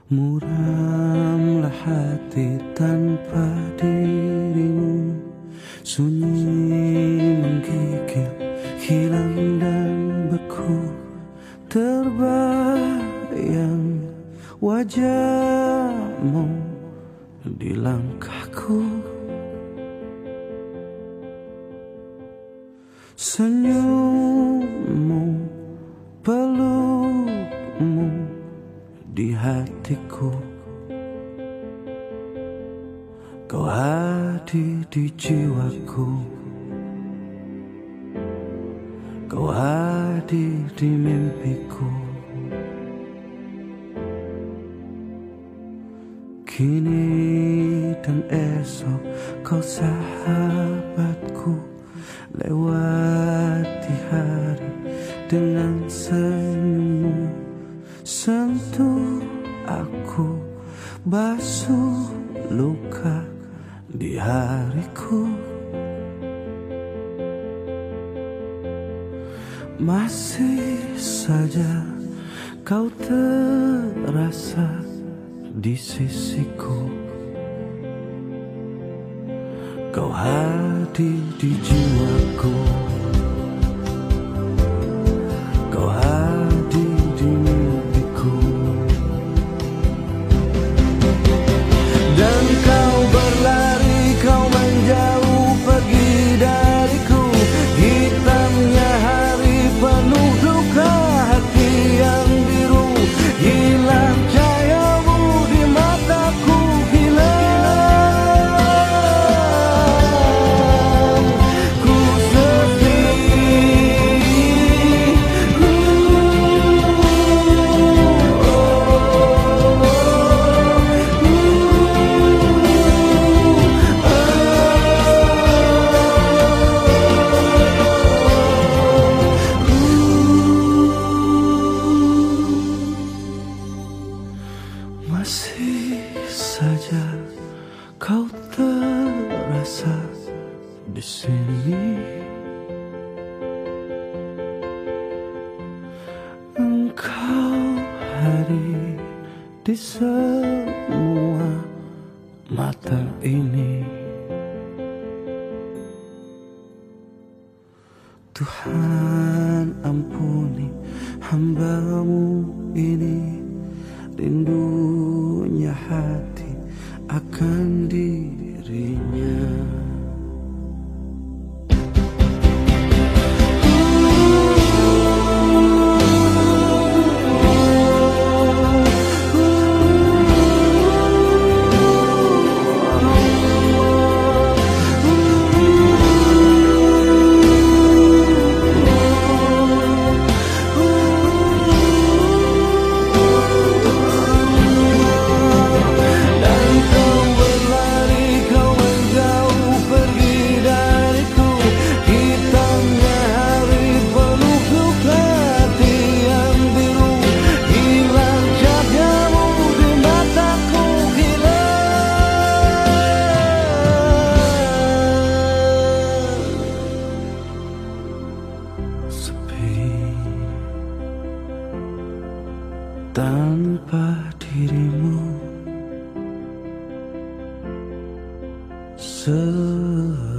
Muramlah hati tanpa dirimu, sunyi menggigil, hilang dan beku. Terbayang wajahmu di langkahku, senyummu, pelukmu di hatiku. Kau hadir di jiwaku, kau hadir di mimpiku. Kini dan esok kau sahabatku, lewati hari dengan senyummu. Sentuh aku, basuh luka di hariku. Masih saja kau terasa di sisiku, kau hadir di jiwaku, kau hadir di mimpiku. Dan kau berlari, kau menjauh pergi dariku. Hitamnya hari penuh duka, hati yang biru. Hilang cahayamu di mataku, hilang ku sepi. Masih saja kau terasa di sini. Engkau hadir di semua mata ini. Tuhan ampuni hamba-Mu ini, rindunya hati akan dirinya. Tanpa dirimu